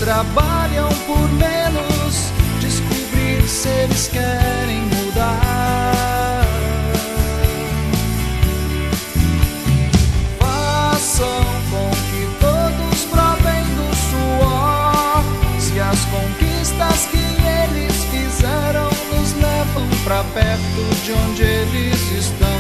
trabalham por menos, descobrir se eles querem mudar. Façam com que todos provem do suor, se as conquistas que eles fizeram nos levam pra perto de onde eles estão.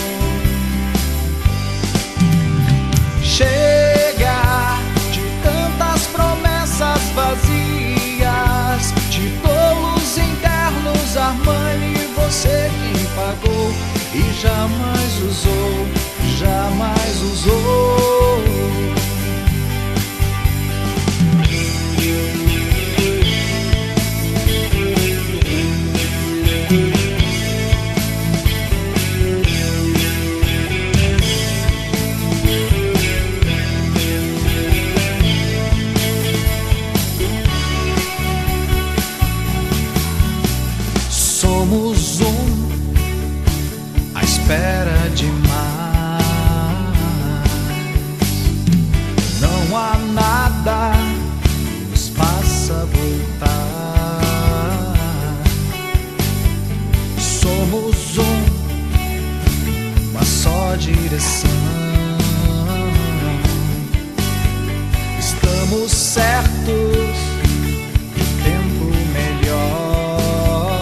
Chega de tantas promessas vazias, de tolos internos. Armani, você quem pagou e jamais usou, jamais usou. Somos à espera de mais. Não há nada que nos faça voltar. Somos uma só direção. Estamos certos do tempo melhor.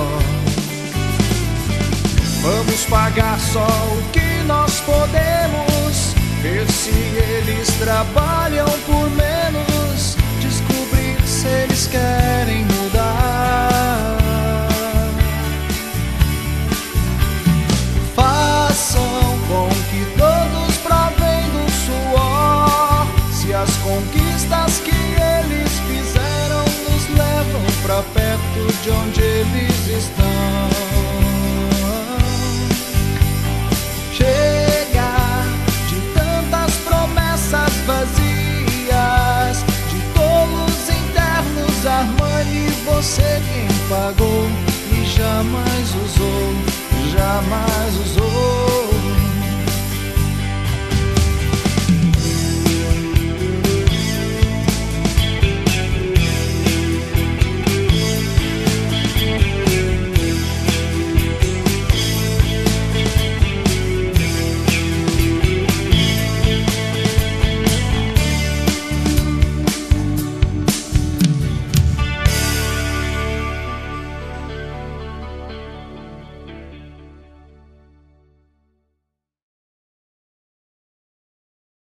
Vamos pagar só o que nós podemos, ver se eles trabalham por menos, descobrir se eles querem mudar. Façam com que todos provem do suor, se as conquistas que eles fizeram nos levam pra perto de onde eles estão. Chega de tantas promessas vazias, de tolos internos. Armani, você quem pagou e jamais usou, jamais usou.